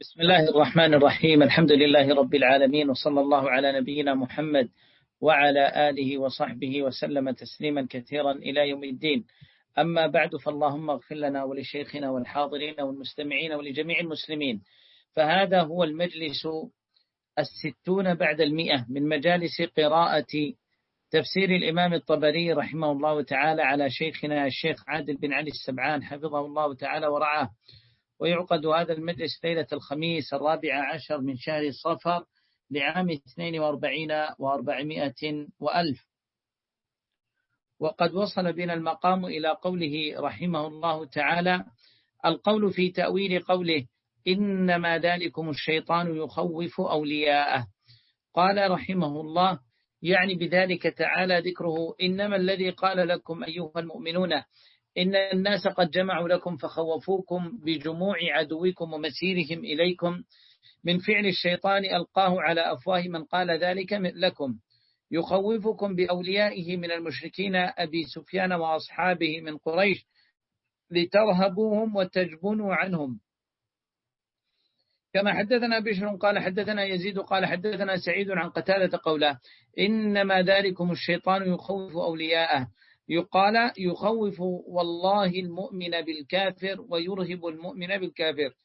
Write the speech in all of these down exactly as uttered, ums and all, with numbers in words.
بسم الله الرحمن الرحيم. الحمد لله رب العالمين، وصلى الله على نبينا محمد وعلى آله وصحبه وسلم تسليما كثيرا إلى يوم الدين. أما بعد، فاللهم اغفر لنا ولشيخنا والحاضرين والمستمعين ولجميع المسلمين. فهذا هو المجلس الستون بعد المئة من مجالس قراءة تفسير الإمام الطبري رحمه الله تعالى على شيخنا الشيخ عادل بن علي السبعان حفظه الله تعالى ورعاه. ويعقد هذا المجلس ليلة الخميس الرابع عشر من شهر صفر لعام اثنين وأربعين وأربعمائة وألف. وقد وصل بنا المقام إلى قوله رحمه الله تعالى: القول في تأويل قوله إنما ذلكم الشيطان يخوف أولياءه. قال رحمه الله: يعني بذلك تعالى ذكره إنما الذي قال لكم أيها المؤمنون إن الناس قد جمعوا لكم فخوفوكم بجموع عدوكم ومسيرهم إليكم من فعل الشيطان ألقاه على أفواه من قال ذلك لكم، يخوفكم بأوليائه من المشركين أبي سفيان وأصحابه من قريش لترهبوهم وتجبنوا عنهم. كما حدثنا بشر قال حدثنا يزيد قال حدثنا سعيد عن قتادة قوله إنما ذلكم الشيطان يخوف أولياءه، يقال يخوف والله المؤمن بالكافر ويرهب المؤمن بالكافر.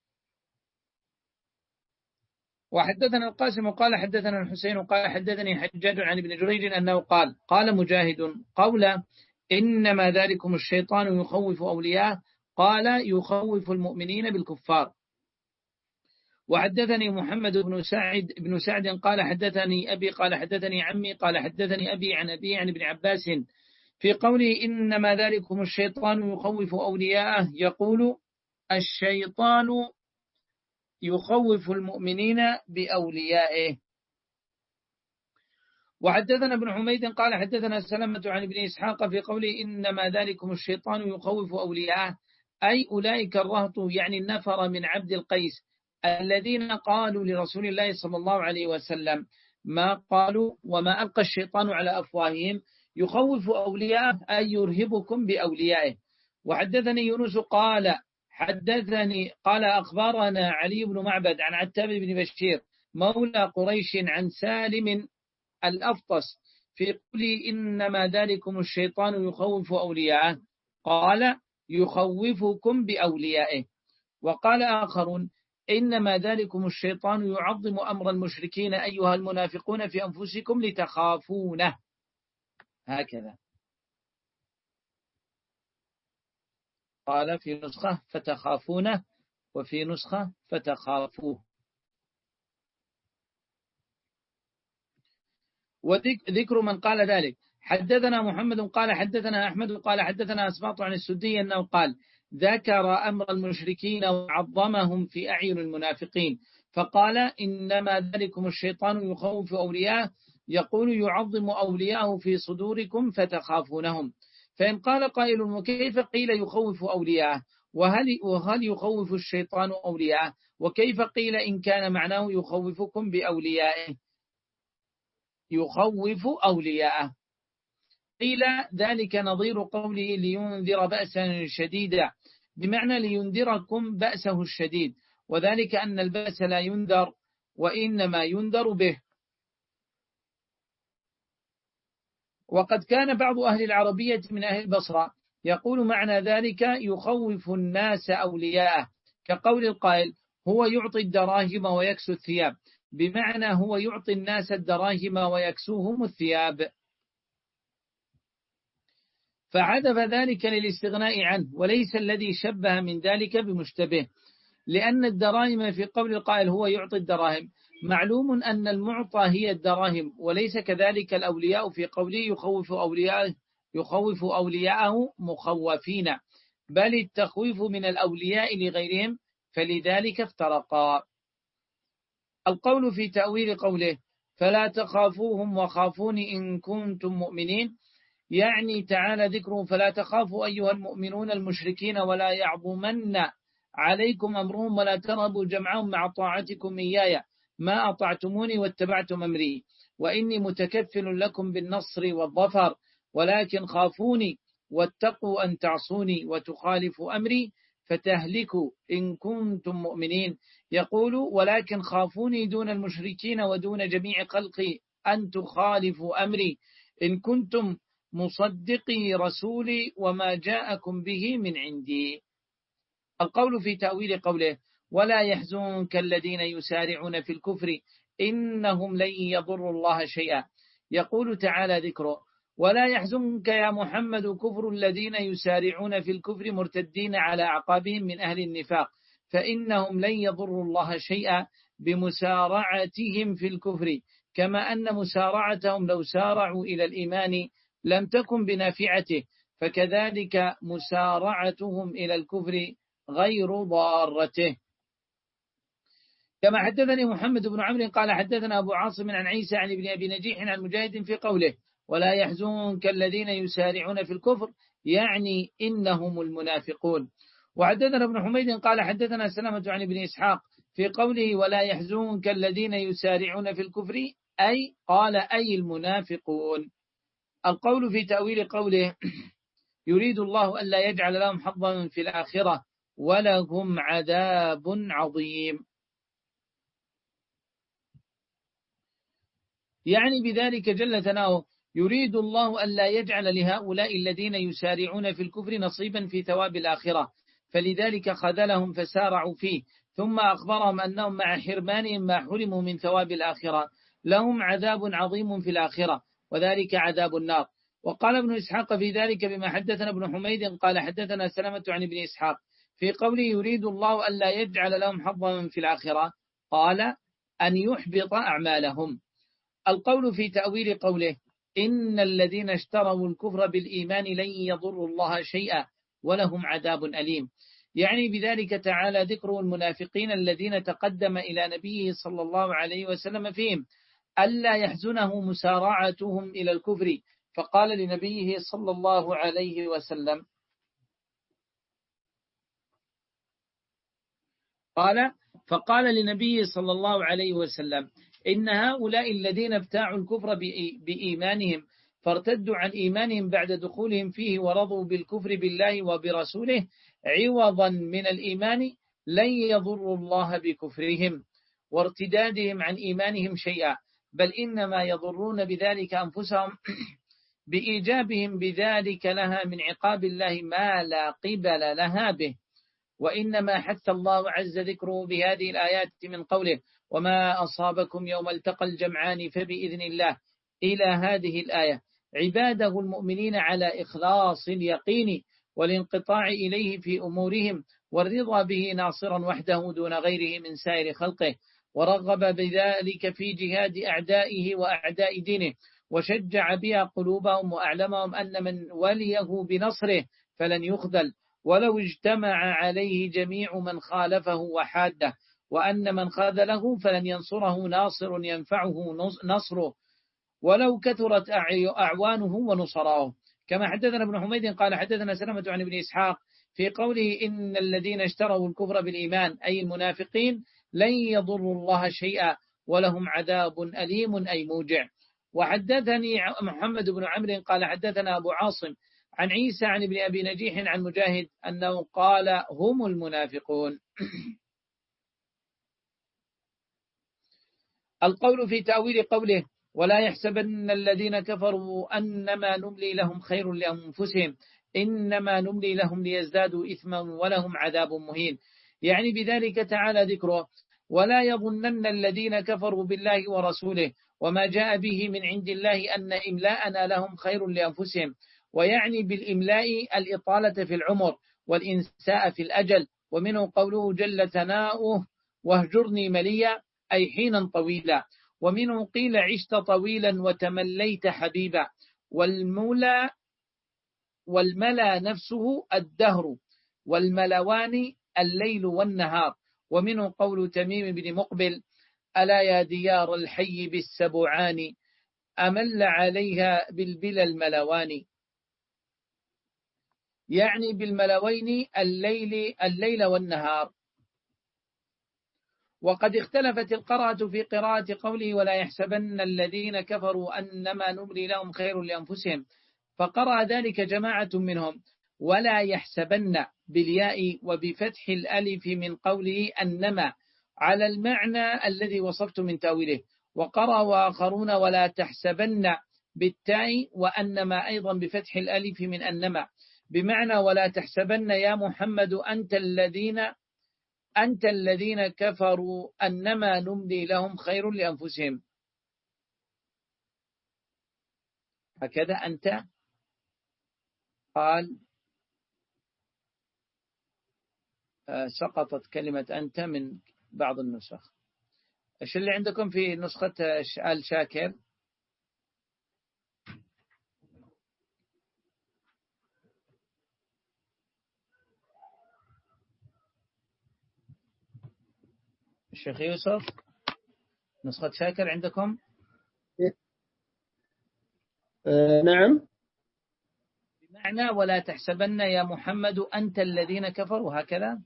وحدثنا القاسم قال حدثنا الحسين قال حدثني حجاج عن ابن جريج أنه قال قال مجاهد قوله إنما ذلكم الشيطان يخوف أولياءه قال يخوف المؤمنين بالكفار. وحدثني محمد بن سعد بن سعد قال حدثني أبي قال حدثني عمي قال حدثني أبي عن أبي عن ابن عباس في قوله إنما ذلكم الشيطان يخوف أولياءه، يقول الشيطان يخوف المؤمنين بأوليائه. وحدثنا ابن حميد قال حدثنا سلمة عن ابن إسحاق في قوله إنما ذلكم الشيطان يخوف أولياءه، أي أولئك الرهط يعني النفر من عبد القيس الذين قالوا لرسول الله صلى الله عليه وسلم ما قالوا وما ألقى الشيطان على أفواههم يخوف أولياءه أي يرهبكم بأوليائه. وحدثني يونس قال حدثني قال أخبرنا علي بن معبد عن عتاب بن بشير مولى قريش عن سالم الأفطس في قوله إنما ذلكم الشيطان يخوف أولياءه قال يخوفكم بأوليائه. وقال آخرون إنما ذلكم الشيطان يعظم أمر المشركين أيها المنافقون في أنفسكم لتخافونه، هكذا قال في نسخة فتخافونه وفي نسخة فتخافوه. وذكر من قال ذلك حدثنا محمد قال حدثنا أحمد قال حدثنا أسباط عن السدي أنه قال ذكر أمر المشركين وعظمهم في أعين المنافقين فقال إنما ذلكم الشيطان يخوف أولياءه، يقول يعظم أولياءه في صدوركم فتخافونهم. فإن قال قائل وكيف قيل يخوف أولياءه وهل, وهل يخوف الشيطان أولياءه، وكيف قيل إن كان معناه يخوفكم بأوليائه يخوف أولياءه؟ قيل ذلك نظير قوله لينذر بأسا شديدا بمعنى لينذركم بأسه الشديد، وذلك أن البأس لا ينذر وإنما ينذر به. وقد كان بعض أهل العربية من أهل البصرة يقول معنى ذلك يخوف الناس أولياءه، كقول القائل هو يعطي الدراهم ويكسو الثياب، بمعنى هو يعطي الناس الدراهم ويكسوهم الثياب، فعدف ذلك للاستغناء عنه، وليس الذي شبه من ذلك بمشتبه، لأن الدراهم في قول القائل هو يعطي الدراهم معلوم أن المعطى هي الدراهم، وليس كذلك الأولياء في قوله يخوف أولياءه يخوف أولياءه مخوفين، بل التخويف من الأولياء لغيرهم، فلذلك افترقا. القول في تأويل قوله فلا تخافوهم وخافوني إن كنتم مؤمنين، يعني تعالى ذكره فلا تخافوا أيها المؤمنون المشركين ولا يعظمن عليكم أمرهم ولا ترهبوا جمعهم مع طاعتكم إياي ما أطعتموني واتبعتم أمري وإني متكفل لكم بالنصر والظفر، ولكن خافوني واتقوا أن تعصوني وتخالفوا أمري فتهلكوا إن كنتم مؤمنين. يقول ولكن خافوني دون المشركين ودون جميع خلقي أن تخالفوا أمري إن كنتم مصدقي رسولي وما جاءكم به من عندي. القول في تأويل قوله ولا يحزنك الذين يسارعون في الكفر إنهم لن يضروا الله شيئا. يقول تعالى ذكره ولا يحزنك يا محمد كفر الذين يسارعون في الكفر مرتدين على أعقابهم من أهل النفاق فإنهم لن يضروا الله شيئا بمسارعتهم في الكفر كما أن مسارعتهم لو سارعوا إلى الإيمان لم تكن بنافعته فكذلك مسارعتهم إلى الكفر غير ضارته. كما حدثني محمد بن عمرو قال حدثنا أبو عاصم عن عيسى عن ابن أبي نجيح عن مجاهد في قوله ولا يحزنك الذين يسارعون في الكفر يعني إنهم المنافقون. وحدثنا ابن حميد قال حدثنا سلمة عن ابن إسحاق في قوله ولا يحزنك الذين يسارعون في الكفر أي قال أي المنافقون. القول في تأويل قوله يريد الله ألا يجعل لهم حظا في الآخرة ولهم عذاب عظيم يعني بذلك جل ثناؤه يريد الله ألا يجعل لهؤلاء الذين يسارعون في الكفر نصيبا في ثواب الآخرة فلذلك خذلهم فسارعوا فيه ثم أخبرهم أنهم مع حرمانهم ما حرموا من ثواب الآخرة لهم عذاب عظيم في الآخرة وذلك عذاب النار. وقال ابن إسحاق في ذلك بما حدثنا ابن حميد قال حدثنا سلمة عن ابن إسحاق في قوله يريد الله ألا يجعل لهم حظا في الآخرة قال أن يحبط أعمالهم. القول في تأويل قوله إن الذين اشتروا الكفر بالإيمان لن يضروا الله شيئا ولهم عذاب أليم يعني بذلك تعالى ذكر المنافقين الذين تقدم إلى نبيه صلى الله عليه وسلم فيهم ألا يحزنه مسارعتهم إلى الكفر فقال لنبيه صلى الله عليه وسلم قال فقال لنبيه صلى الله عليه وسلم إن هؤلاء الذين ابتاعوا الكفر بإيمانهم فارتدوا عن إيمانهم بعد دخولهم فيه ورضوا بالكفر بالله وبرسوله عوضا من الإيمان لن يضروا الله بكفرهم وارتدادهم عن إيمانهم شيئا بل إنما يضرون بذلك أنفسهم بإيجابهم بذلك لها من عقاب الله ما لا قبل لها به. وإنما حث الله عز ذكره بهذه الآيات من قوله وما أصابكم يوم التقى الجمعان فبإذن الله إلى هذه الآية عباده المؤمنين على إخلاص اليقين والانقطاع إليه في أمورهم والرضا به ناصرا وحده دون غيره من سائر خلقه ورغب بذلك في جهاد أعدائه وأعداء دينه وشجع بها قلوبهم وأعلمهم أن من وليه بنصره فلن يخذل ولو اجتمع عليه جميع من خالفه وحاده وأن من خاذله فلن ينصره ناصر ينفعه نصره ولو كثرت أعوانه ونصراه. كما حدثنا ابن حميد قال حدثنا سلمة عن ابن إسحاق في قوله إن الذين اشتروا الكفر بالإيمان أي المنافقين لن يضروا الله شيئا ولهم عذاب أليم أي موجع. وحدثني محمد بن عمرو قال حدثنا أبو عاصم عن عيسى عن ابن أبي نجيح عن مجاهد أنه قال هم المنافقون. القول في تأويل قوله ولا يحسبن الذين كفروا أنما نملي لهم خير لأنفسهم إنما نملي لهم ليزدادوا إثما ولهم عذاب مهين يعني بذلك تعالى ذكره ولا يظنن الذين كفروا بالله ورسوله وما جاء به من عند الله أن إملاءنا لهم خير لأنفسهم ويعني بالإملاء الإطالة في العمر والإنساء في الأجل ومنه قوله جل ثناؤه واهجرني مليا أي حينا طويلا ومنه قيل عشت طويلا وتمليت حبيبا والمولى والملا نفسه الدهر والملوان الليل والنهار ومنه قول تميم بن مقبل ألا يا ديار الحي بالسبعان أمل عليها بالبلا الملوان يعني بالملوين الليل, الليل والنهار. وقد اختلفت القراءة في قراءة قوله ولا يحسبن الذين كفروا أنما نملي لهم خير لأنفسهم فقرأ ذلك جماعة منهم ولا يحسبن بالياء وبفتح الألف من قوله أنما على المعنى الذي وصفت من تأويله. وقرأ وآخرون ولا تحسبن بالتاء وأنما أيضا بفتح الألف من أنما بمعنى ولا تحسبن يا محمد أنت الذين أنت الذين كفروا أنما نملي لهم خير لأنفسهم. هكذا أنت قال سقطت كلمة أنت من بعض النسخ. إيش اللي عندكم في نسخة آل شاكر؟ الشيخ يوسف نسخة شاكر عندكم؟ آه نعم. بمعنى ولا تحسبن يا محمد أنت الذين كفروا هكذا.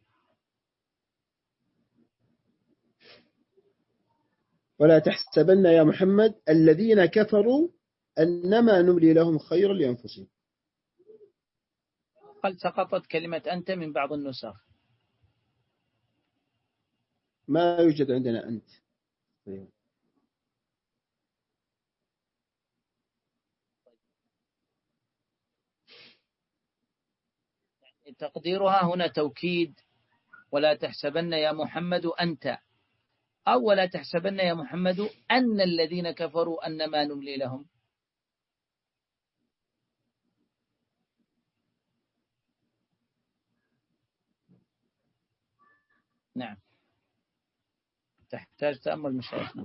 ولا تحسبن يا محمد الذين كفروا أنما نملي لهم خير لأنفسهم. قال سقطت كلمة أنت من بعض النسخ. ما يوجد عندنا أنت. تقديرها هنا توكيد ولا تحسبن يا محمد أنت، أو ولا تحسبن يا محمد أن الذين كفروا أنما نملي لهم. نعم تحتاج تأمل مشايخنا.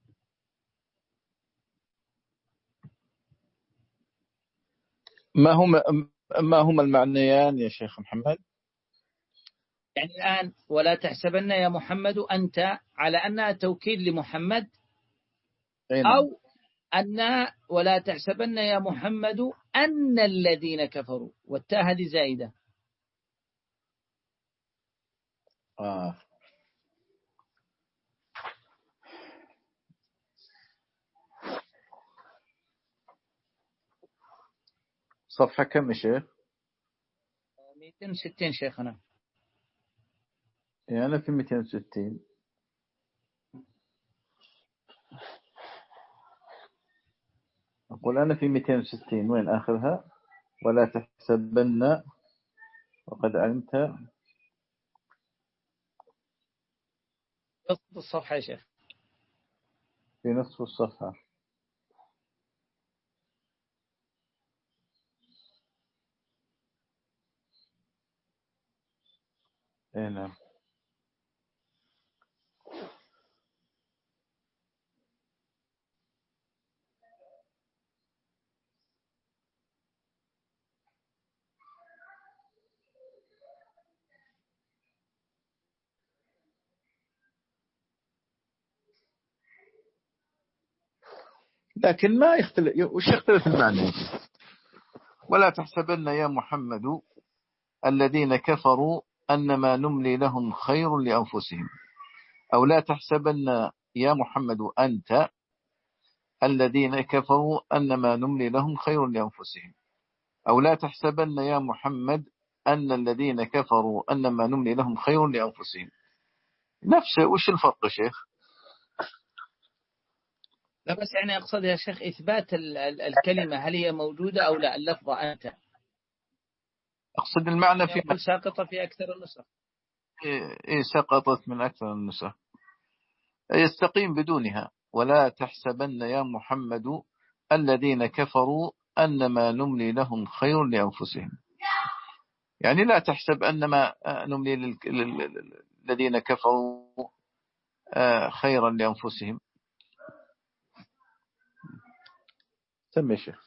ما هما ما هما المعنيان يا شيخ محمد؟ يعني الآن ولا تحسبن يا محمد أنت على أنها توكيد لمحمد، أو أن ولا تحسبن يا محمد أن الذين كفروا والتاء هذه زائدة. آه. صفحة كم يا شيخ؟ مئتين وستين شيخنا. يعني أنا في مئتين وستين. أقول أنا في مئتين وستين وين آخرها؟ ولا تحسبن وقد علمت. نصف الصفحة يا شيخ. في نصف الصفحة. اي نعم. لكن ما يختلف، وش يختلف المعنى؟ ولا تحسبن يا محمد الذين كفروا أنما نملي لهم خير لأنفسهم، أو لا تحسبن يا محمد أنت الذين كفروا أنما نملي لهم خير لأنفسهم، أو لا تحسبن يا محمد أن الذين كفروا أنما نملي لهم خير لأنفسهم. نفسه. وش الفرق شيخ؟ لا بس يعني أقصد يا شيخ إثبات الكلمة هل هي موجودة أو لا. اللفظة أنت أقصد المعنى في يقول ساقطة في أكثر النسخ. إيه سقطت من أكثر النسخ. يستقيم بدونها. ولا تحسبن يا محمد الذين كفروا أنما نملي لهم خير لأنفسهم، يعني لا تحسب أنما نملي للذين كفروا خيرا لأنفسهم. سمي شيخ.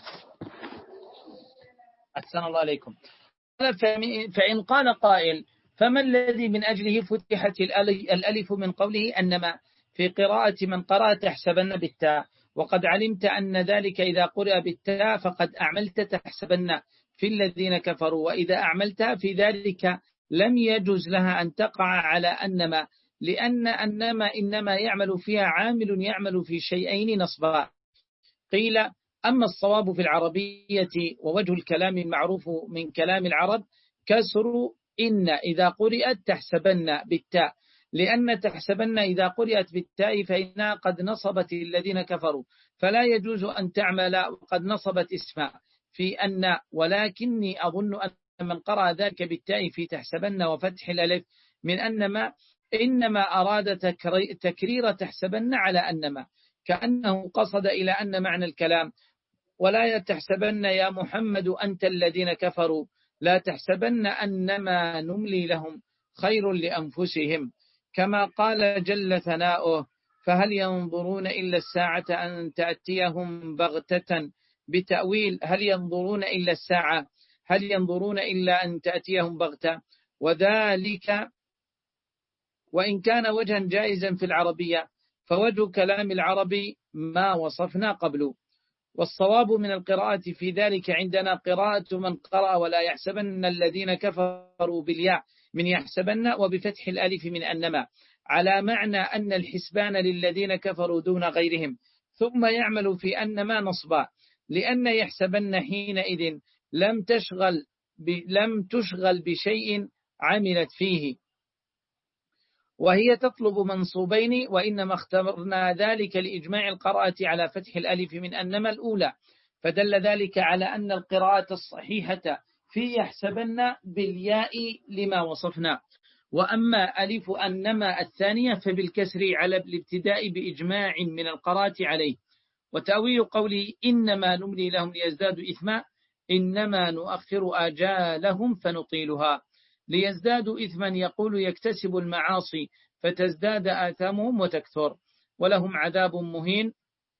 أحسن الله عليكم. فإن قال قائل فما الذي من أجله فتحت الألف من قوله أنما في قراءة من قرأ تحسبن بالتاء، وقد علمت أن ذلك إذا قرأ بالتاء فقد أعملت تحسبن في الذين كفروا، وإذا أعملتها في ذلك لم يجوز لها أن تقع على أنما، لأن أنما إنما يعمل فيها عامل يعمل في شيئين نصبا. قيل أما الصواب في العربية ووجه الكلام المعروف من كلام العرب كسر إن إذا قرأت تحسبن بالتاء، لأن تحسبن إذا قرأت بالتاء فإنها قد نصبت الذين كفروا، فلا يجوز أن تعمل وقد نصبت اسمها في أن، ولكني أظن أن من قرأ ذلك بالتاء في تحسبن وفتح الألف من أنما إنما أراد تكرير تحسبن على أنما، كأنه قصد إلى أن معنى الكلام ولا تحسبن يا محمد أنت الذين كفروا، لا تحسبن أنما نملي لهم خير لأنفسهم، كما قال جل ثناؤه فهل ينظرون إلا الساعة أن تأتيهم بغتة، بتأويل هل ينظرون إلا الساعة، هل ينظرون إلا أن تأتيهم بغتة، وذلك وإن كان وجها جائزا في العربية فوجه كلام العربي ما وصفنا قبله. والصواب من القراءة في ذلك عندنا قراءة من قرأ ولا يحسبن الذين كفروا بالياء من يحسبن وبفتح الألف من أنما، على معنى أن الحسبان للذين كفروا دون غيرهم، ثم يعمل في أنما نصبا، لأن يحسبن حينئذ لم تشغل لم تشغل بشيء عملت فيه، وهي تطلب منصوبين، وإنما اخترنا ذلك لإجماع القراءة على فتح الألف من أنما الأولى، فدل ذلك على أن القراءة الصحيحة في يحسبن بالياء لما وصفنا. وأما ألف أنما الثانية فبالكسر على الابتداء بإجماع من القراءة عليه. وتأويل قولي إنما نملي لهم ليزدادوا إثما، إنما نؤخر آجالهم فنطيلها، ليزدادوا إثما يقول يكتسب المعاصي فتزداد آثامهم وتكثر، ولهم عذاب مهين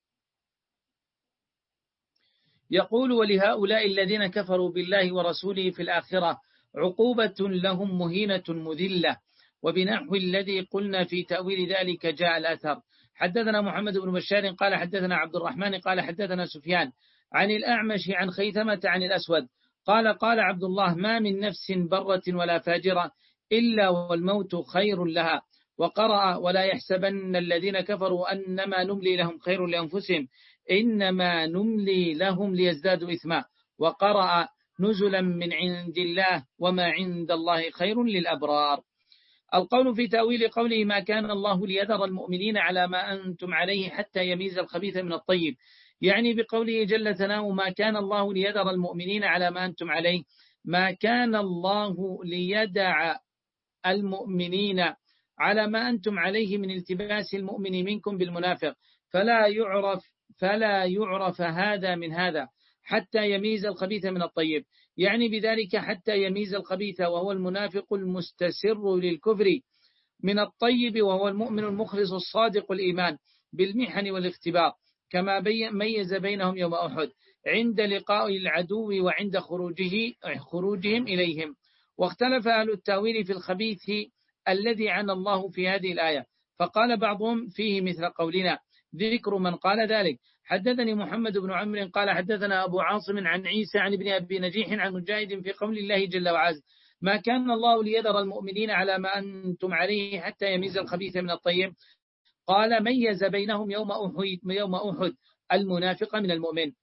يقول ولهؤلاء الذين كفروا بالله ورسوله في الآخرة عقوبة لهم مهينة مذلة، وبنحو الذي قلنا في تأويل ذلك جاء الأثر. حدثنا محمد بن بشار قال حدثنا عبد الرحمن قال حدثنا سفيان عن الأعمش عن خيثمة عن الأسود قال قال عبد الله ما من نفس برة ولا فاجرة إلا والموت خير لها، وقرأ ولا يحسبن الذين كفروا أنما نملي لهم خير لأنفسهم إنما نملي لهم ليزدادوا إثما، وقرأ نزلا من عند الله وما عند الله خير للأبرار. القول في تأويل قوله ما كان الله ليذر المؤمنين على ما أنتم عليه حتى يميز الخبيث من الطيب، يعني بقوله جل ثناؤه ما كان الله ليذر المؤمنين على ما أنتم عليه، ما كان الله ليدع المؤمنين على ما أنتم عليه من التباس المؤمن منكم بالمنافق، فلا يعرف فلا يعرف هذا من هذا حتى يميز الخبيث من الطيب، يعني بذلك حتى يميز الخبيث وهو المنافق المستسر للكفر من الطيب وهو المؤمن المخلص الصادق الإيمان بالمحن والاختبار، كما ميز بينهم يوم أحد عند لقاء العدو وعند خروجه خروجهم إليهم. واختلف أهل التاويل في الخبيث الذي عنى الله في هذه الآية، فقال بعضهم فيه مثل قولنا ذكر من قال ذلك. حدثني محمد بن عمرو قال حدثنا أبو عاصم عن عيسى عن ابن أبي نجيح عن مجاهد في قول الله جل وعز ما كان الله ليذر المؤمنين على ما أنتم عليه حتى يميز الخبيث من الطيب، قال ميز بينهم يوم أحد, يوم أحد المنافق من المؤمن.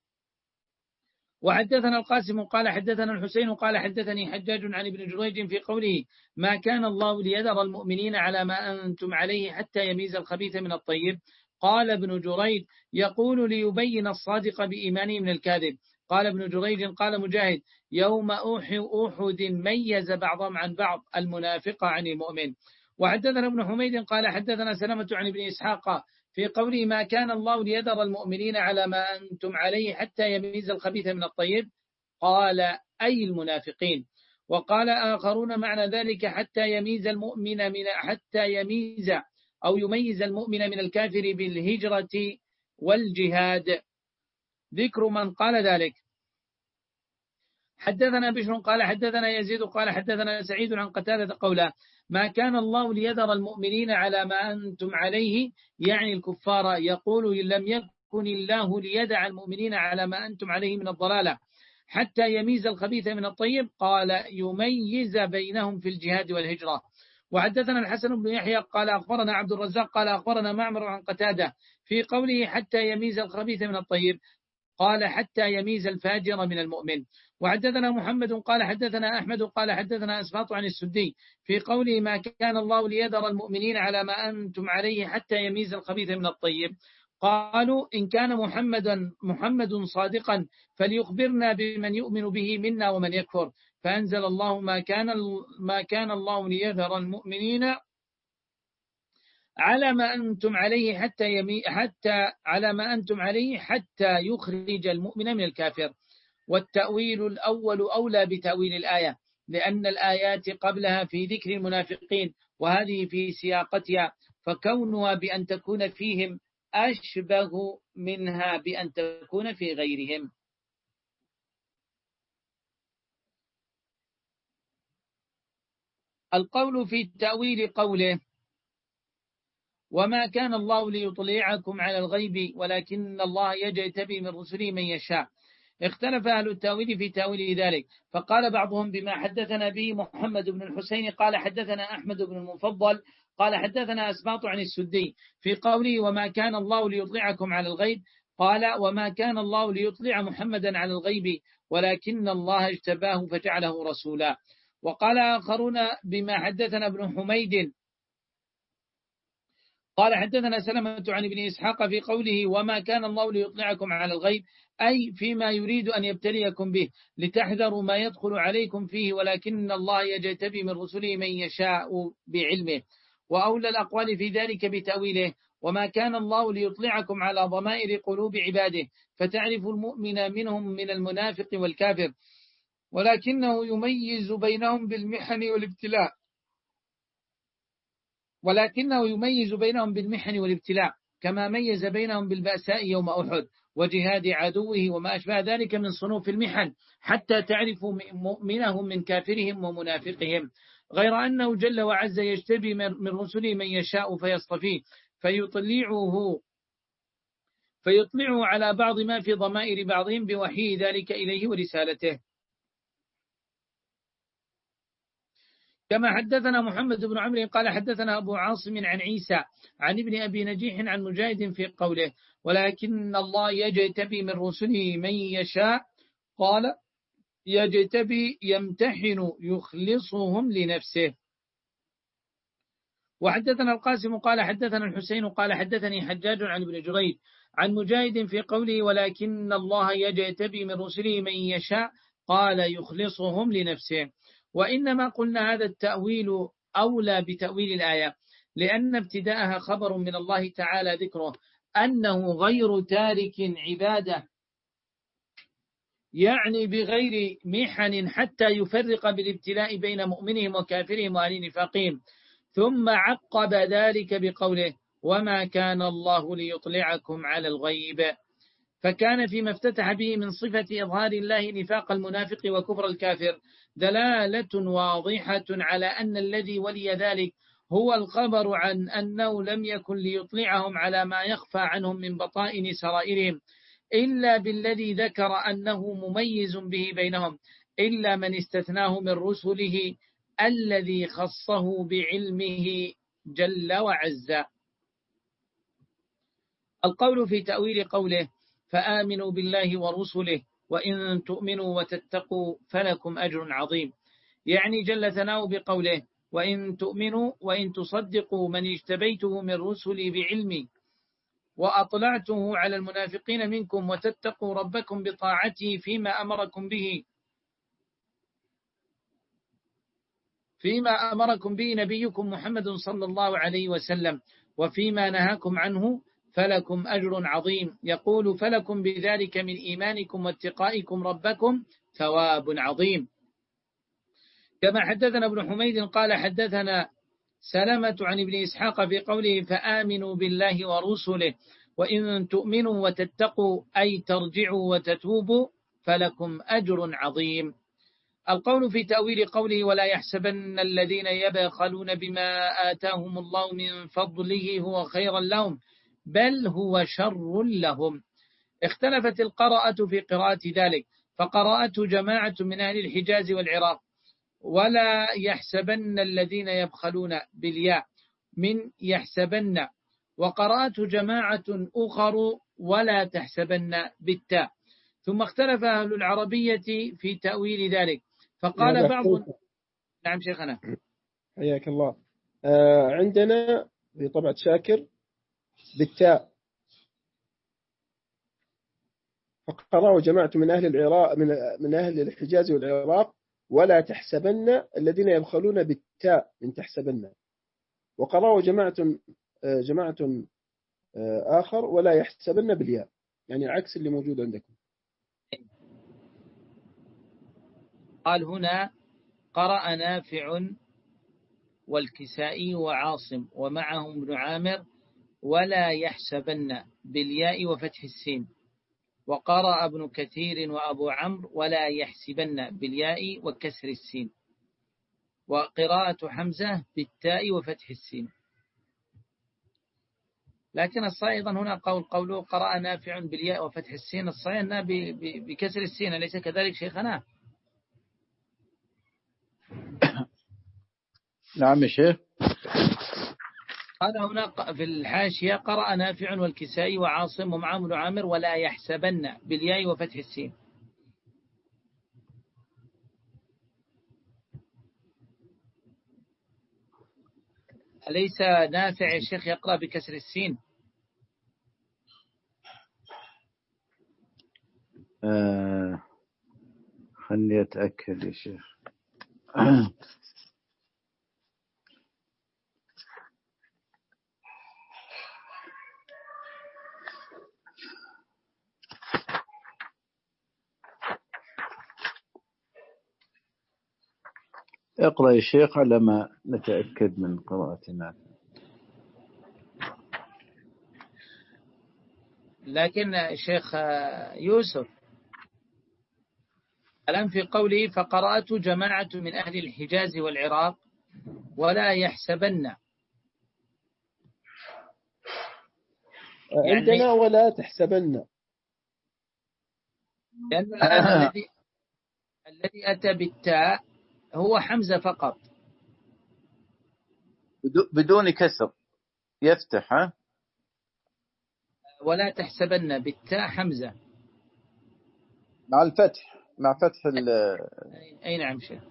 وحدثنا القاسم قال حدثنا الحسين قال حدثني حجاج عن ابن جريج في قوله ما كان الله ليذر المؤمنين على ما أنتم عليه حتى يميز الخبيث من الطيب، قال ابن جريج يقول ليبين الصادق بإيمانه من الكاذب. قال ابن جريج قال مجاهد يوم أحد ميز بعضهم عن بعض المنافق عن المؤمن. وحدثنا ابن حميد قال حدثنا سلمة عن ابن إسحاق في قوله ما كان الله ليذر المؤمنين على ما أنتم عليه حتى يميز الخبيث من الطيب، قال أي المنافقين. وقال آخرون معنى ذلك حتى يميز المؤمن من حتى يميز أو يميز المؤمن من الكافر بالهجرة والجهاد، ذكر من قال ذلك. حدثنا بشر قال حدثنا يزيد قال حدثنا سعيد عن قتادة قوله ما كان الله ليذر المؤمنين على ما أنتم عليه، يعني الكفار، يقول لم يكن الله ليدع المؤمنين على ما أنتم عليه من الضلالة حتى يميز الخبيث من الطيب، قال يميز بينهم في الجهاد والهجرة. وحدثنا الحسن بن يحيى قال أخبرنا عبد الرزاق قال أخبرنا معمر عن قتادة في قوله حتى يميز الخبيث من الطيب، قال حتى يميز الفاجر من المؤمن. وحدثنا محمد قال حدثنا أحمد قال حدثنا أسباط عن السدي في قوله ما كان الله ليذر المؤمنين على ما أنتم عليه حتى يميز الخبيث من الطيب. قالوا إن كان محمدا محمد صادقا فليخبرنا بمن يؤمن به منا ومن يكفر، فأنزل الله ما كان ما كان الله ليذر المؤمنين على ما أنتم عليه حتى يمي حتى على ما أنتم عليه حتى يخرج المؤمن من الكافر. والتأويل الأول أولى بتأويل الآية، لأن الآيات قبلها في ذكر المنافقين وهذه في سياقتها، فكونها بأن تكون فيهم أشبه منها بأن تكون في غيرهم. القول في التأويل قوله وما كان الله ليطلعكم على الغيب ولكن الله يجتبي من رسله من يشاء. اختلف أهل التأويل في تأويل ذلك، فقال بعضهم بما حدثنا به محمد بن الحسين قال حدثنا أحمد بن المفضل قال حدثنا أسباط عن السدي في قوله وما كان الله ليطلعكم على الغيب، قال وما كان الله ليطلع محمدا على الغيب ولكن الله اجتباه فجعله رسولا. وقال آخرون بما حدثنا ابن حميد قال حدثنا سلمة عن ابن إسحاق في قوله وما كان الله ليطلعكم على الغيب، أي فيما يريد أن يبتليكم به لتحذروا ما يدخل عليكم فيه، ولكن الله يجتبي من رسله من يشاء بعلمه. وأولى الأقوال في ذلك بتأويله وما كان الله ليطلعكم على ضمائر قلوب عباده فتعرف المؤمن منهم من المنافق والكافر، ولكنه يميز بينهم بالمحن والابتلاء ولكنه يميز بينهم بالمحن والابتلاء كما ميز بينهم بالبأساء يوم أحد وجهاد عدوه وما أشبه ذلك من صنوف المحن، حتى تعرفوا مؤمنهم من كافرهم ومنافقهم، غير أنه جل وعز يجتبي من رسله من يشاء فيصطفيه فيطلعه فيطلعه على بعض ما في ضمائر بعضهم بوحي ذلك إليه ورسالته. كما حدثنا محمد بن عمرو قال حدثنا أبو عاصم عن عيسى عن ابن أبي نجيح عن مجاهد في قوله ولكن الله يجتبي من رسله من يشاء، قال يجتبي يمتحن يخلصهم لنفسه. وحدثنا القاسم قال حدثنا الحسين قال حدثني حجاج عن ابن جريج عن مجاهد في قوله ولكن الله يجتبي من رسله من يشاء، قال يخلصهم لنفسه. وإنما قلنا هذا التأويل أولى بتأويل الآية، لأن ابتداءها خبر من الله تعالى ذكره أنه غير تارك عبادة، يعني بغير محن حتى يفرق بالابتلاء بين مؤمنهم وكافرهم وأهل نفاقهم، ثم عقب ذلك بقوله وما كان الله ليطلعكم على الغيب، فكان فيما افتتح به من صفة إظهار الله نفاق المنافق وكفر الكافر دلالة واضحة على أن الذي ولي ذلك هو الخبر عن أنه لم يكن ليطلعهم على ما يخفى عنهم من بطائن سرائرهم إلا بالذي ذكر أنه مميز به بينهم، إلا من استثناه من رسله الذي خصه بعلمه جل وعز. القول في تأويل قوله فآمنوا بالله ورسله وإن تؤمنوا وتتقوا فلكم أجر عظيم، يعني جل ثناؤه بقوله وإن تؤمنوا وإن تصدقوا من اجتبيته من رسلي بعلمي وأطلعته على المنافقين منكم وتتقوا ربكم بطاعته فيما أمركم به فيما أمركم به نبيكم محمد صلى الله عليه وسلم وفيما نهاكم عنه فلكم أجر عظيم. يقول فلكم بذلك من إيمانكم واتقائكم ربكم ثواب عظيم. كما حدثنا ابن حميد قال حدثنا سلمة عن ابن إسحاق في قوله فآمنوا بالله ورسله وإن تؤمنوا وتتقوا أي ترجعوا وتتوبوا فلكم أجر عظيم. القول في تأويل قوله ولا يحسبن الذين يبخلون بما آتاهم الله من فضله هو خيرا لهم بل هو شر لهم. اختلفت القراءة في قراءة ذلك، فقراءته جماعة من أهل الحجاز والعراق ولا يحسبن الذين يبخلون بالياء من يحسبن، وقراءته جماعة أخر ولا تحسبن بالتاء. ثم اختلف أهل العربية في تأويل ذلك فقال بعض. نعم شيخنا حياك الله. آه عندنا في طبعة شاكر بالتاء، فقرأه جماعة من أهل العراق من من أهل الحجاز والعراق ولا تحسبن الذين يبخلون بالتاء من تحسبن، وقرأه جماعة جماعة آخر ولا يحسبن بالياء، يعني عكس اللي موجود عندكم. قال هنا قرأ نافع والكسائي وعاصم ومعهم ابن عامر ولا يحسبن بالياء وفتح السين، وقرأ ابن كثير وأبو عمرو ولا يحسبن بالياء وكسر السين، وقراءة حمزة بالتاء وفتح السين. لكن الصحيح أيضا هنا قول قوله قرأ نافع بالياء وفتح السين، الصحيح أنه بكسر السين، أليس كذلك شيخنا؟ نعم يا شيخ. قال هنا في الحاشية قرأ نافع والكسائي وعاصم ومعهم ابن عامر ولا يحسبن بالياء وفتح السين. أليس نافع يا شيخ يقرأ بكسر السين؟ آه خلني أتأكد يا شيخ. اقرأ يا شيخ على ما نتأكد من قراءتنا. لكن شيخ يوسف الآن في قوله فقرأت جماعة من أهل الحجاز والعراق ولا يحسبن، عندنا يعني ولا تحسبن، لأن الآن الذي الذي أتى بالتاء هو حمزة فقط بدون كسر يفتح. ها ولا تحسبن بالتاء حمزة مع الفتح مع فتح ال أي نعم شيخ.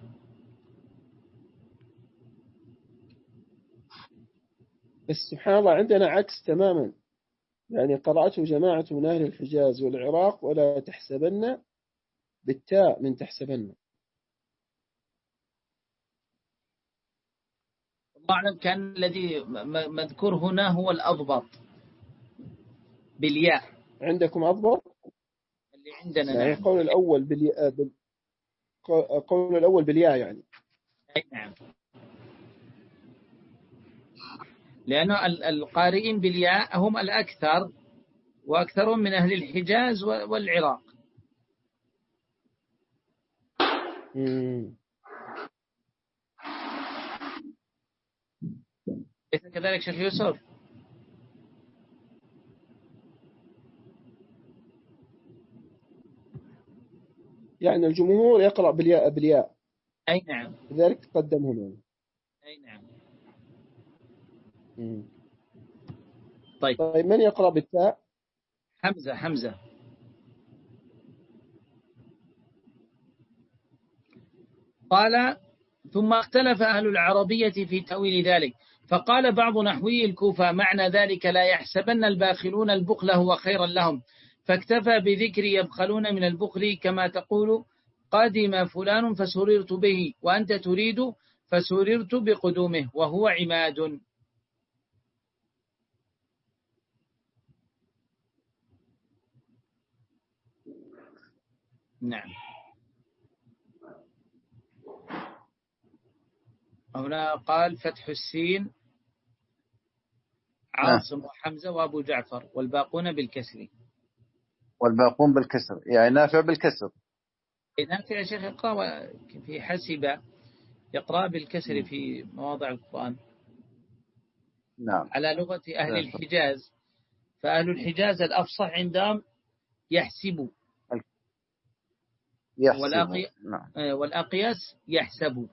بس سبحان الله عندنا عكس تماما، يعني قرأته جماعة من أهل الحجاز والعراق ولا تحسبن بالتاء من تحسبن. الله أعلم كان الذي مذكور هنا هو الأضبط بالياء. عندكم أضبط؟ اللي عندنا يعني نعم. قول الأول بالياء بال... قول الأول بالياء يعني. أي نعم، لأنه القارئين بالياء هم الأكثر، وأكثرهم من أهل الحجاز والعراق. مم. ليس كذلك شيخ يوسف؟ يعني الجمهور يقرأ بالياء بالياء. أي نعم، لذلك تقدمهم يعني. أي نعم. مم. طيب. طيب من يقرأ بالتاء؟ حمزة حمزة. قال ثم اختلف أهل العربية في تأويل ذلك فقال بعض نحوي الكوفة معنى ذلك لا يحسبن الباخلون البخل هو خيرا لهم، فاكتفى بذكر يبخلون من البخل كما تقول قادم فلان فسررت به وأنت تريد فسررت بقدومه وهو عماد. نعم. هنا قال فتح السين عاصم وحمزة وأبو جعفر والباقون بالكسر. والباقون بالكسر يعني نافع بالكسر. نافع يا شيخ يقرأ في حسب يقرأ بالكسر في مواضع القرآن. نعم. على لغة أهل الحجاز، فأهل الحجاز الأفصح عندهم يحسب والأقي... نعم. والأقياس يحسب.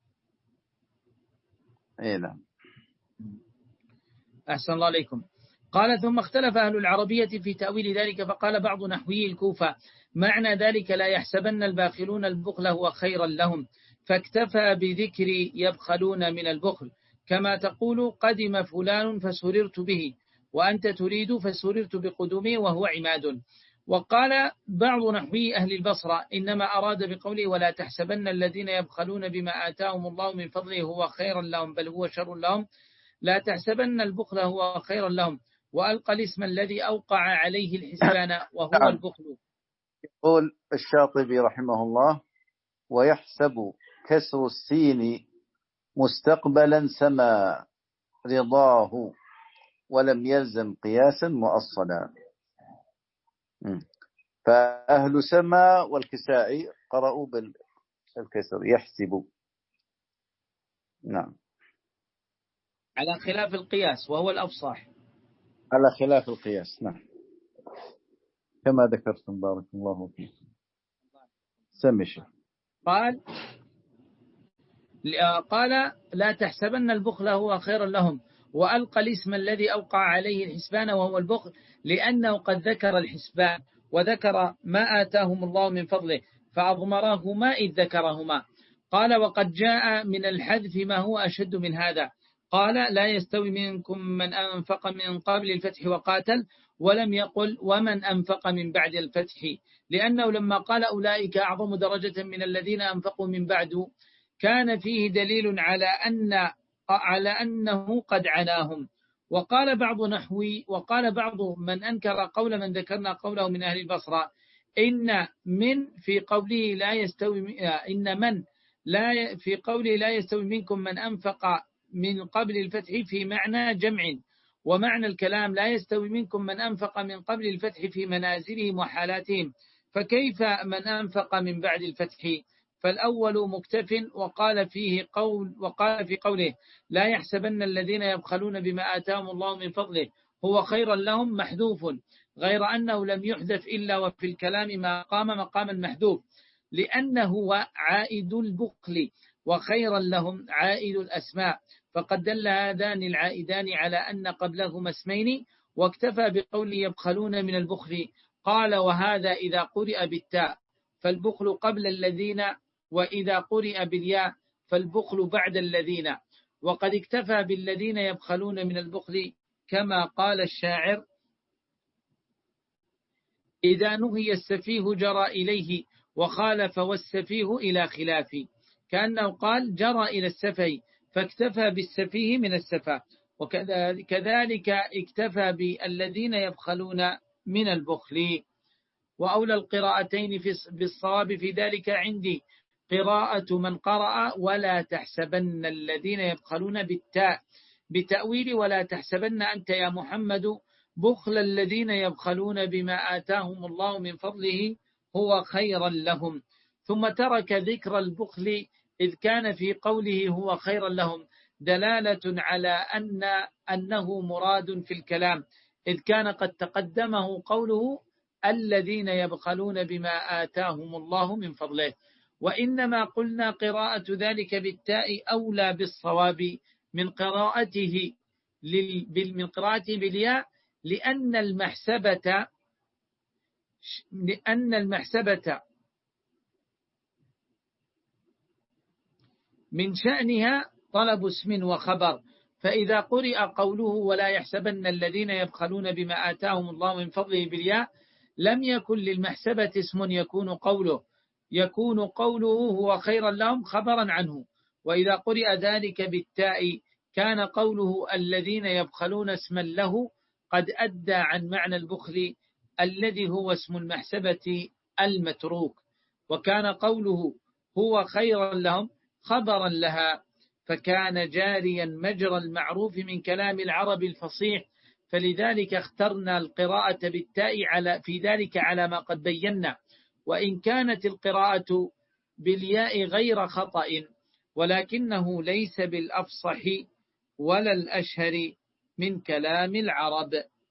أي نعم. أحسن الله عليكم. قال ثم اختلف أهل العربية في تأويل ذلك، فقال بعض نحوي الكوفة معنى ذلك لا يحسبن الباخلون البخل هو خيرا لهم، فاكتفى بذكر يبخلون من البخل، كما تقول قدم فلان فسررت به، وأنت تريد فسررت بقدومه وهو عماد. وقال بعض نحوي أهل البصرة إنما أراد بقوله ولا تحسبن الذين يبخلون بما آتاهم الله من فضله هو خيرا لهم بل هو شر لهم، لا تحسبن البخل هو خيرا لهم، وألقى الاسم الذي أوقع عليه الحسبان وهو نعم. البخل. يقول الشاطبي رحمه الله ويحسب كسر السين مستقبلا سما رضاه ولم يلزم قياسا مؤصلا. فأهل سما والكسائي قرأوا بالكسر يحسب. نعم، على خلاف القياس وهو الأفصح. على خلاف القياس، نعم، كما ذكرتم بارك الله فيك. سمش قال قال لا تحسبن البخل هو خيرا لهم، وألقى الاسم الذي أوقع عليه الحسبان وهو البخل، لأنه قد ذكر الحسبان وذكر ما آتاهم الله من فضله فأضمرهما إذ ذكرهما. قال وقد جاء من الحذف ما هو أشد من هذا. قال لا يستوي منكم من أنفق من قبل الفتح وقاتل، ولم يقل ومن أنفق من بعد الفتح، لأنه لما قال أولئك أعظم درجة من الذين أنفقوا من بعد كان فيه دليل على أن على أنه قد عناهم. وقال بعض نحوي وقال بعض من أنكر قول من ذكرنا قوله من أهل البصرة إن من في قوله لا يستوي إن من لا في قوله لا يستوي منكم من أنفق من قبل الفتح في معنى جمع، ومعنى الكلام لا يستوي منكم من أنفق من قبل الفتح في منازلهم وحالاتهم، فكيف من أنفق من بعد الفتح؟ فالأول مكتف. وقال فيه قول وقال في قوله لا يحسبن الذين يبخلون بما آتاهم الله من فضله هو خيرا لهم محذوف، غير أنه لم يحذف إلا وفي الكلام ما قام مقام المحذوف، لأنه عائد البخل وخيرا لهم عائد الأسماء، فقد دل هذان العائدان على أن قبلهما اسمين، واكتفى بقول يبخلون من البخل. قال وهذا إذا قرئ بالتاء فالبخل قبل الذين، وإذا قرئ بالياء فالبخل بعد الذين، وقد اكتفى بالذين يبخلون من البخل كما قال الشاعر إذا نهي السفيه جرى إليه وخالف والسفيه إلى خلافه، كأنه قال جرى إلى السفي فاكتفى بالسفيه من السفا، وكذلك اكتفى بالذين يبخلون من البخل. وأولى القراءتين بالصواب في ذلك عندي قراءة من قرأ ولا تحسبن الذين يبخلون بالتاء بتأويل ولا تحسبن أنت يا محمد بخل الذين يبخلون بما آتاهم الله من فضله هو خيرا لهم، ثم ترك ذكر البخل إذ كان في قوله هو خيرا لهم دلالة على أن أنه مراد في الكلام، إذ كان قد تقدمه قوله الذين يبخلون بما آتاهم الله من فضله. وإنما قلنا قراءة ذلك بالتاء أولى بالصواب من قراءته من قراءته بالياء، لأن المحسبة لأن المحسبة من شأنها طلب اسم وخبر، فإذا قرئ قوله ولا يحسبن الذين يبخلون بما آتاهم الله من فضله بالياء لم يكن للمحسبة اسم يكون قوله يكون قوله هو خيرا لهم خبرا عنه، وإذا قرئ ذلك بالتاء كان قوله الذين يبخلون اسما له قد أدى عن معنى البخل الذي هو اسم المحسبة المتروك، وكان قوله هو خيرا لهم خبرا لها، فكان جاريا مجرى المعروف من كلام العرب الفصيح، فلذلك اخترنا القراءة بالتاء على في ذلك على ما قد بينا، وإن كانت القراءة بالياء غير خطأ ولكنه ليس بالأفصح ولا الأشهر من كلام العرب.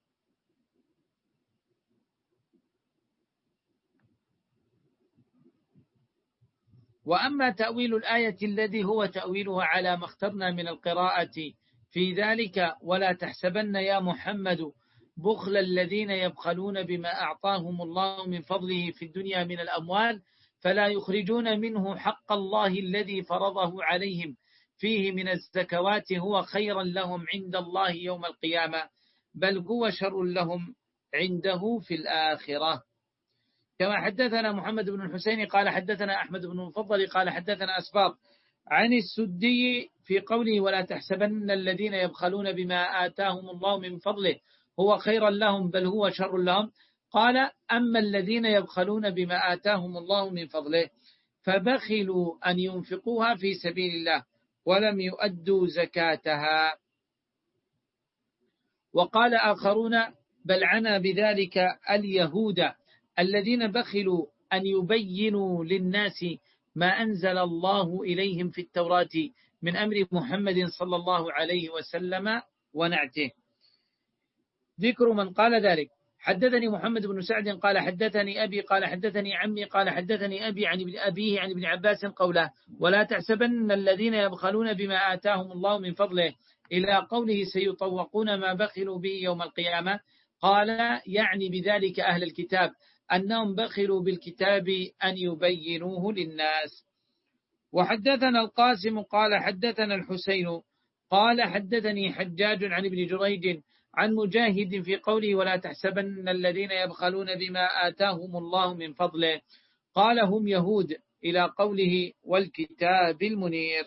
وأما تأويل الآية الذي هو تأويلها على ما اخترنا من القراءة في ذلك ولا تحسبن يا محمد بخل الذين يبخلون بما أعطاهم الله من فضله في الدنيا من الأموال فلا يخرجون منه حق الله الذي فرضه عليهم فيه من الزكوات هو خيرا لهم عند الله يوم القيامة بل هو شر لهم عنده في الآخرة. كما حدثنا محمد بن الحسين قال حدثنا أحمد بن المفضل قال حدثنا أسباط عن السدي في قوله ولا تحسبن الذين يبخلون بما آتاهم الله من فضله هو خيرا لهم بل هو شر لهم. قال أما الذين يبخلون بما آتاهم الله من فضله فبخلوا أن ينفقوها في سبيل الله ولم يؤدوا زكاتها. وقال آخرون بل عنا بذلك اليهود الذين بخلوا أن يبينوا للناس ما أنزل الله إليهم في التوراة من أمر محمد صلى الله عليه وسلم ونعته. ذكر من قال ذلك حدثني محمد بن سعد قال حدثني أبي قال حدثني عمي قال حدثني أبي عن ابن أبيه عن ابن عباس قوله ولا تحسبن الذين يبخلون بما آتاهم الله من فضله إلى قوله سيطوقون ما بخلوا به يوم القيامة. قال يعني بذلك أهل الكتاب أنهم بخلوا بالكتاب أن يبينوه للناس. وحدثنا القاسم قال حدثنا الحسين قال حدثني حجاج عن ابن جريج عن مجاهد في قوله ولا تحسبن الذين يبخلون بما آتاهم الله من فضله قال هم يهود إلى قوله والكتاب المنير.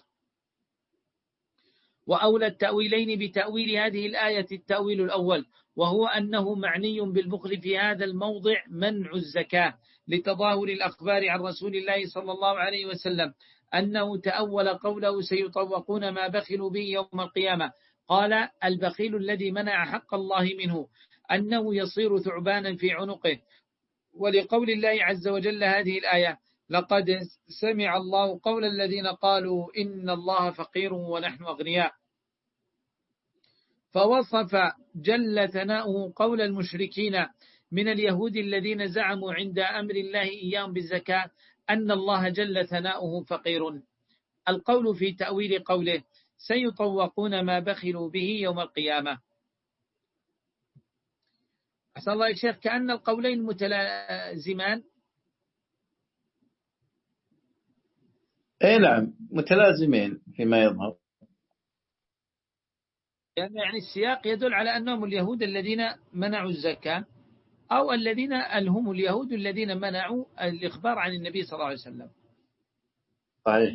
وأولى التأويلين بتأويل هذه الآية التأويل الأول وهو أنه معني بالبخل في هذا الموضع منع الزكاة لتظاهر الأخبار عن رسول الله صلى الله عليه وسلم أنه تأول قوله سيطوقون ما بخلوا به يوم القيامة. قال البخيل الذي منع حق الله منه أنه يصير ثعبانا في عنقه. ولقول الله عز وجل هذه الآية لقد سمع الله قول الذين قالوا إن الله فقير ونحن أغنياء. فوصف جل ثناؤه قول المشركين من اليهود الذين زعموا عند أمر الله إياهم بالزكاة أن الله جل ثناؤه فقير. القول في تأويل قوله سيطوقون ما بخلوا به يوم القيامة. أسأل الله يا شيخ كأن القولين متلازمان. أي نعم متلازمين فيما يظهر يعني السياق يدل على أنهم اليهود الذين منعوا الزكاة أو الذين هم اليهود الذين منعوا الإخبار عن النبي صلى الله عليه وسلم. صحيح.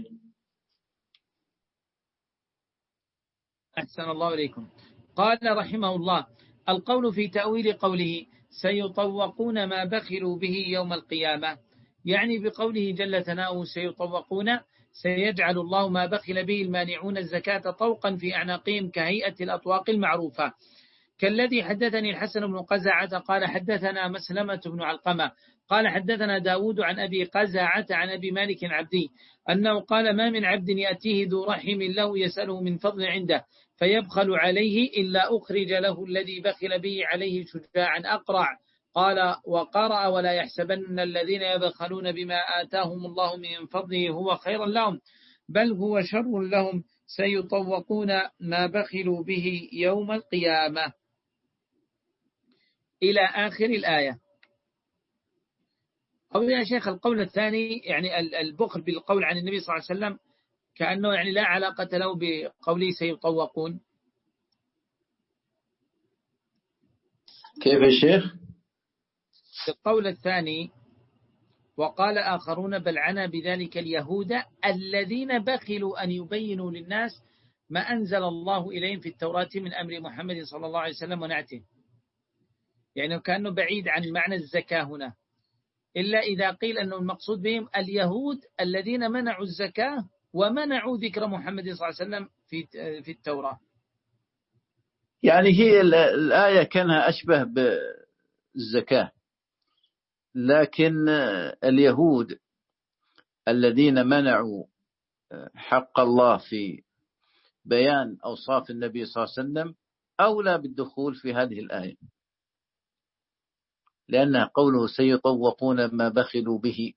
أحسن الله إليكم. قال رحمه الله القول في تأويل قوله سيطوقون ما بخلوا به يوم القيامة يعني بقوله جل ثناؤه سيطوقون سيجعل الله ما بخل به المانعون الزكاة طوقا في أعناقهم كهيئة الأطواق المعروفة كالذي حدثني الحسن بن قزعة قال حدثنا مسلمة بن علقمة قال حدثنا داود عن أبي قزعة عن أبي مالك عبدي أنه قال ما من عبد يأتيه ذو رحم له يسأله من فضل عنده فيبخل عليه إلا أخرج له الذي بخل به عليه شجاعا أقرع. قال وقرأ ولا يحسبن الذين يبخلون بما آتاهم الله من فضله هو خيرا لهم بل هو شر لهم سيطوقون ما بخلوا به يوم القيامة إلى آخر الآية. أو يا شيخ القول الثاني يعني البخل بالقول عن النبي صلى الله عليه وسلم كأنه يعني لا علاقة له بقوله سيطوقون. كيف يا شيخ؟ القول الثاني وقال آخرون بل عنا بذلك اليهود الذين بخلوا أن يبينوا للناس ما أنزل الله إليهم في التوراة من أمر محمد صلى الله عليه وسلم ونعته يعني كأنه بعيد عن معنى الزكاة هنا إلا إذا قيل أنه المقصود بهم اليهود الذين منعوا الزكاة ومنعوا ذكر محمد صلى الله عليه وسلم في في التوراة. يعني هي الآية كانها أشبه بالزكاة لكن اليهود الذين منعوا حق الله في بيان أوصاف النبي صلى الله عليه وسلم أولى بالدخول في هذه الآية لأن قوله سيطوقون ما بخلوا به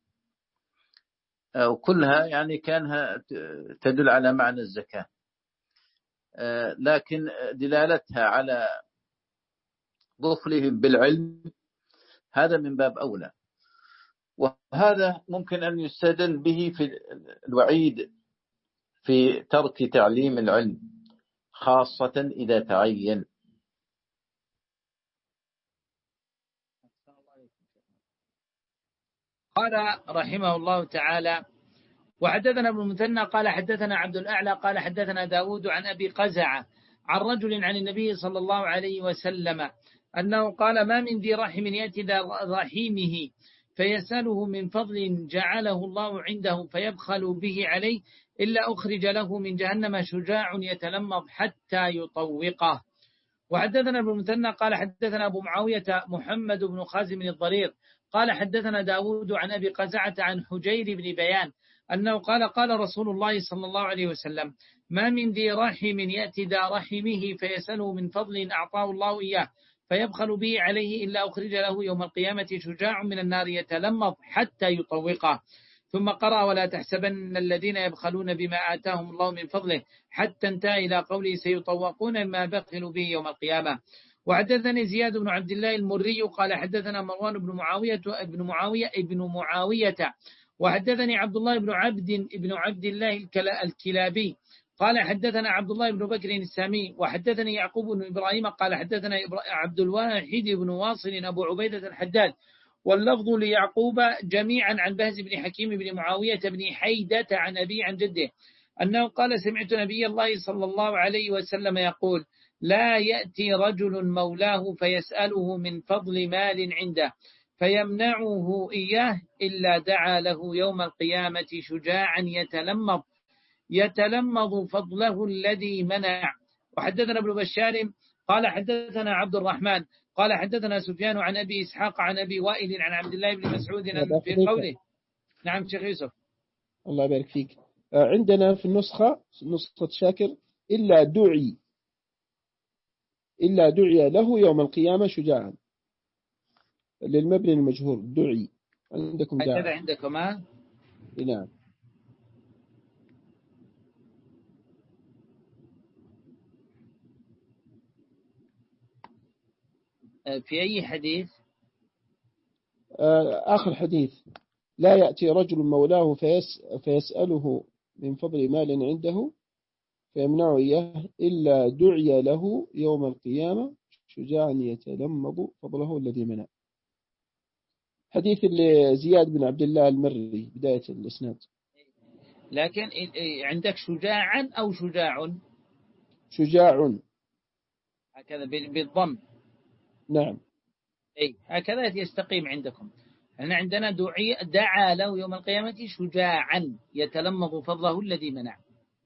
وكلها يعني كانها تدل على معنى الزكاة لكن دلالتها على بخلهم بالعلم هذا من باب أولى. وهذا ممكن أن يستدل به في الوعيد في ترك تعليم العلم خاصة إذا تعين. قال رحمه الله تعالى: وحدثنا ابن المثنى قال حدثنا عبد الأعلى قال حدثنا داود عن أبي قزعة عن رجل عن النبي صلى الله عليه وسلم أنه قال: ما من ذي رحم يأتي ذا رحيمه فيسأله من فضل جعله الله عنده فيبخل به عليه إلا أخرج له من جهنم شجاع يتلمض حتى يطوقه. وحدثنا ابن المثنى قال حدثنا أبو معاوية محمد بن خازم الضرير قال حدثنا داود عن أبي قزعة عن حجير بن بيان أنه قال: قال رسول الله صلى الله عليه وسلم: ما من ذي رحم يأتي ذا رحمه فيسأله من فضل أعطاه الله إياه فيبخل به عليه إلا أخرج له يوم القيامة شجاع من النار يتلمض حتى يطوقه. ثم قرأ: ولا تحسبن الذين يبخلون بما آتاهم الله من فضله حتى انتهى إلى قوله سيطوقون ما بخلوا به يوم القيامة. وحدثني زياد بن عبد الله المري قال حدثنا مروان بن معاوية ابن معاوية ابن معاوية وحدثني عبد الله بن عبد ابن عبد الله الكلابي قال حدثنا عبد الله بن بكر السامي وحدثني يعقوب بن إبراهيم قال حدثنا عبد الواحد بن واصل أبو عبيدة الحداد واللفظ ليعقوب جميعا عن بهز بن حكيم بن معاوية بن حيدة عن أبي عن جده أنه قال: سمعت نبي الله صلى الله عليه وسلم يقول: لا يأتي رجل مولاه فيسأله من فضل مال عنده فيمنعه إياه إلا دعا له يوم القيامة شجاعا يتلمض يتلمض فضله الذي منع. وحدثنا ابن بشار قال حدثنا عبد الرحمن قال حدثنا سفيان عن أبي إسحاق عن أبي وائل عن عبد الله بن مسعود في قوله. نعم شيخ يوسف. الله يبارك فيك. عندنا في النسخة نسخة شاكر إلا دعي إلا دعي له يوم القيامة شجاعا للمبني المجهول دعي. عندكم دعي هكذا عندكم ها؟ نعم. في أي حديث؟ آخر حديث: لا يأتي رجل مولاه فيس فيسأله من فضل مال عنده فيمنع إياه إلا دعي له يوم القيامة شجاعا يتلمض فضله الذي منع. حديث زياد بن عبد الله المري بداية الإسناد. لكن عندك شجاعا أو شجاع؟ شجاع هكذا بالضم. نعم. أي هكذا يستقيم عندكم. احنا عندنا دعي دعا له يوم القيامة شجاعا يتلمض فضله الذي منع.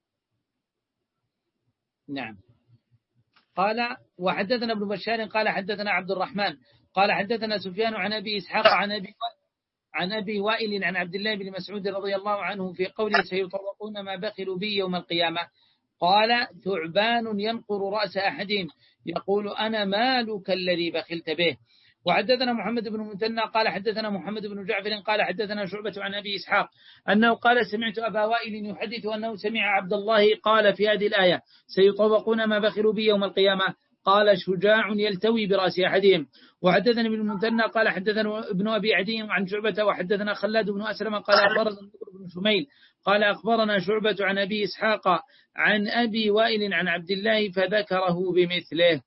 نعم. قال وحدثنا ابن بشار قال حدثنا عبد الرحمن قال حدثنا سفيان عن أبي إسحاق عن أبي عن أبي وائل عن عبد الله بن مسعود رضي الله عنه في قوله سيطوقون ما بخلوا به يوم القيامة قال: ثعبان ينقر رأس أحدهم يقول: أنا مالك الذي بخلت به. وحدثنا محمد بن المثنى قال حدثنا محمد بن جعفر قال حدثنا شعبة عن أبي إسحاق أنه قال: سمعت أبا وائل يحدث أنه سمع عبد الله قال في هذه الآية سيطوقون ما بخلوا به يوم القيامة قال: شجاع يلتوي برأس أحدهم. وحدثنا ابن المثنى قال حدثنا ابن أبي عدي عن شعبة وحدثنا خلاد بن أسلم قال أخبرنا بن شميل قال أخبرنا شعبة عن أبي إسحاق عن أبي وائل عن عبد الله فذكره بمثله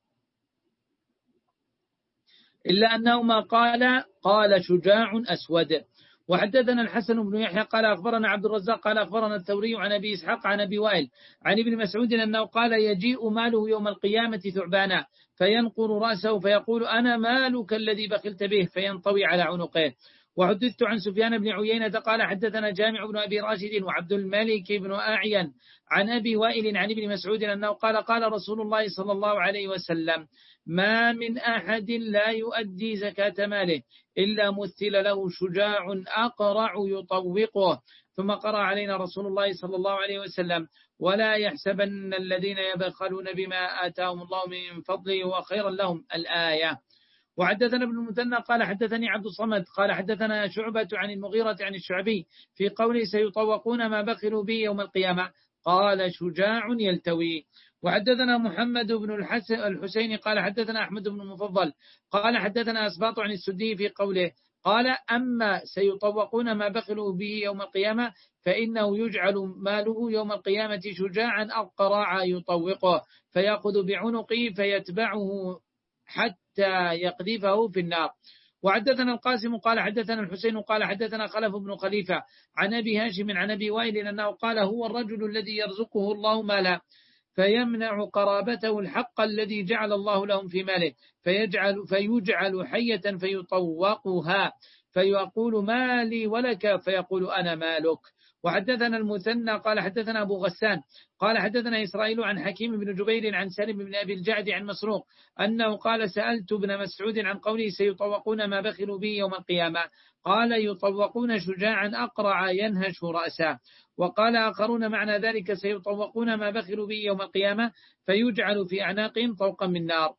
إلا أنه ما قال قال شجاع أسود. وحدثنا الحسن بن يحيى قال أخبرنا عبد الرزاق قال أخبرنا الثوري عن أبي إسحاق عن أبي وائل عن ابن مسعود أنه قال: يجيء ماله يوم القيامة ثعبانا فينقر رأسه فيقول: أنا مالك الذي بخلت به فينطوي على عنقه. وحدثت عن سفيان بن عيينة قال حدثنا جامع بن أبي راشد وعبد الملك بن أعين عن أبي وائل عن ابن مسعود أنه قال: قال رسول الله صلى الله عليه وسلم: ما من أحد لا يؤدي زكاة ماله إلا مثل له شجاع أقرع يطوقه. ثم قرأ علينا رسول الله صلى الله عليه وسلم: ولا يحسبن الذين يبخلون بما آتاهم الله من فضله وخيرا لهم الآية. وحدثنا ابن المثنى قال حدثني عبد الصمد قال حدثنا شعبة عن المغيرة عن الشعبي في قوله سيطوقون ما بخلوا به يوم القيامة قال شجاع يلتوي. وحدثنا محمد بن الحسين قال حدثنا أحمد بن المفضل قال حدثنا أسباط عن السدي في قوله قال أما سيطوقون ما بخلوا به يوم القيامة فإنه يجعل ماله يوم القيامة شجاعا أقرع يطوقه فيأخذ بعنقه فيتبعه حتى يقذفه في النار. وحدثنا القاسم قال حدثنا الحسين قال حدثنا خلف بن خليفة عن أبي هاشم عن أبي وائل أنه قال هو الرجل الذي يرزقه الله مالا فيمنع قرابته الحق الذي جعل الله لهم في ماله فيجعل, فيجعل حية فيطوقها فيقول مالي ولك فيقول أنا مالك. وحدثنا المثنى قال حدثنا أبو غسان قال حدثنا إسرائيل عن حكيم بن جبير عن سالم بن أبي الجعد عن مسروق أنه قال سألت ابن مسعود عن قوله سيطوقون ما بخلوا به يوم القيامة قال يطوقون شجاعا أقرع ينهش رأسه. وقال آخرون معنى ذلك سيطوقون ما بخلوا به يوم القيامة فيجعل في أعناقهم طوقا من نار.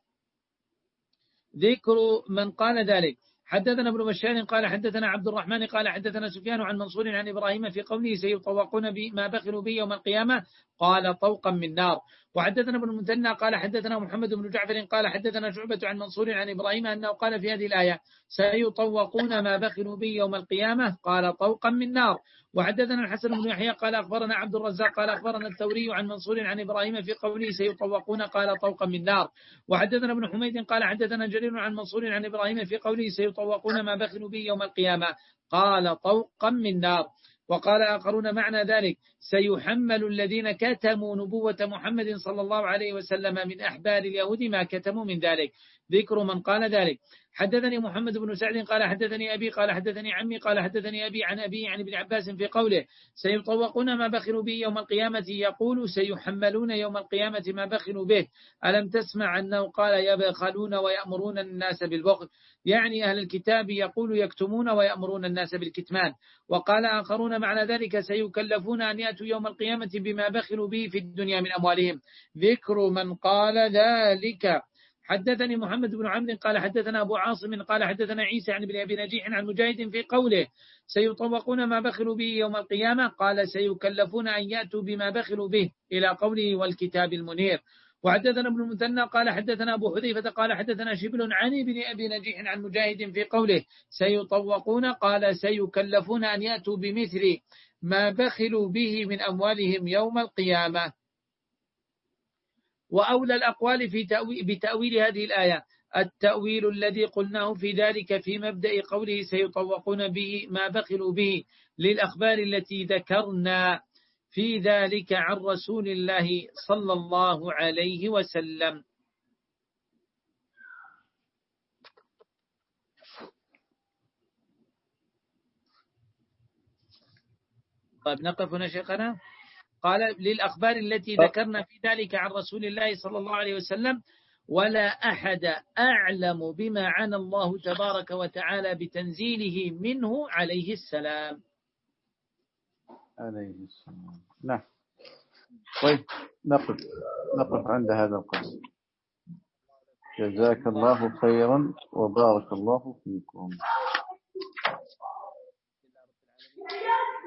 ذكر من قال ذلك. حدثنا ابن بشار قال حدثنا عبد الرحمن قال حدثنا سفيان عن منصور عن إبراهيم في قوله سيطوقون ما بخلوا به يوم القيامة قال طوقا من نار. وحدثنا ابن المثنى قال حدثنا محمد بن جعفر قال حدثنا شعبة عن منصور عن إبراهيم أنه قال في هذه الآية سيطوقون ما بخلوا به يوم القيامة قال طوقا من نار. وحدثنا الحسن بن يحيى قال أخبرنا عبد الرزاق قال أخبرنا الثوري عن منصور عن إبراهيم في قوله سيطوقون قال طوقا من نار. وحدثنا ابن حميد قال حدثنا جرير عن منصور عن إبراهيم في قوله سيطوقون ما بخلوا به يوم القيامة قال طوقا من نار. وقال آخرون معنى ذلك سيحمل الذين كتموا نبوة محمد صلى الله عليه وسلم من أحبار اليهود ما كتموا من ذلك. ذكر من قال ذلك. حدثني محمد بن سعد قال حدثني أبي قال حدثني عمي قال حدثني أبي عن أبي عن ابن عباس في قوله سيطوقون ما بخلوا به يوم القيامة يقول سيحملون يوم القيامة ما بخلوا به ألم تسمع أنه قال يبخلون ويأمرون الناس بالبخل يعني أهل الكتاب يقول يكتمون ويأمرون الناس بالكتمان. وقال آخرون معنى ذلك سيكلفون أن يأتوا يوم القيامة بما بخلوا به في الدنيا من أموالهم. ذكر من قال ذلك. حدثني محمد بن عمرو قال حدثنا أبو عاصم قال حدثنا عيسى عن ابن أبي نجيح عن مجاهد في قوله سيطوقون ما بخلوا به يوم القيامة قال سيكلفون أن يأتوا بما بخلوا به إلى قوله والكتاب المنير. وحدثنا ابن المثنى قال حدثنا أبو حذيفة قال حدثنا شبل عن ابن أبي نجيح عن مجاهد في قوله سيطوقون قال سيكلفون أن يأتوا بمثل ما بخلوا به من أموالهم يوم القيامة. وأولى الأقوال في تأويل بتأويل هذه الآية التأويل الذي قلناه في ذلك في مبدأ قوله سيطوقون به ما بخلوا به للأخبار التي ذكرنا في ذلك عن رسول الله صلى الله عليه وسلم. طيب نقف هنا شيخنا. قال للأخبار التي ذكرنا في ذلك عن رسول الله صلى الله عليه وسلم ولا أحد أعلم بما عنى الله تبارك وتعالى بتنزيله منه عليه السلام. عليه السلام. نعم. طيب نقف نقف عند هذا القسم. جزاك الله خيرا وبارك الله فيكم.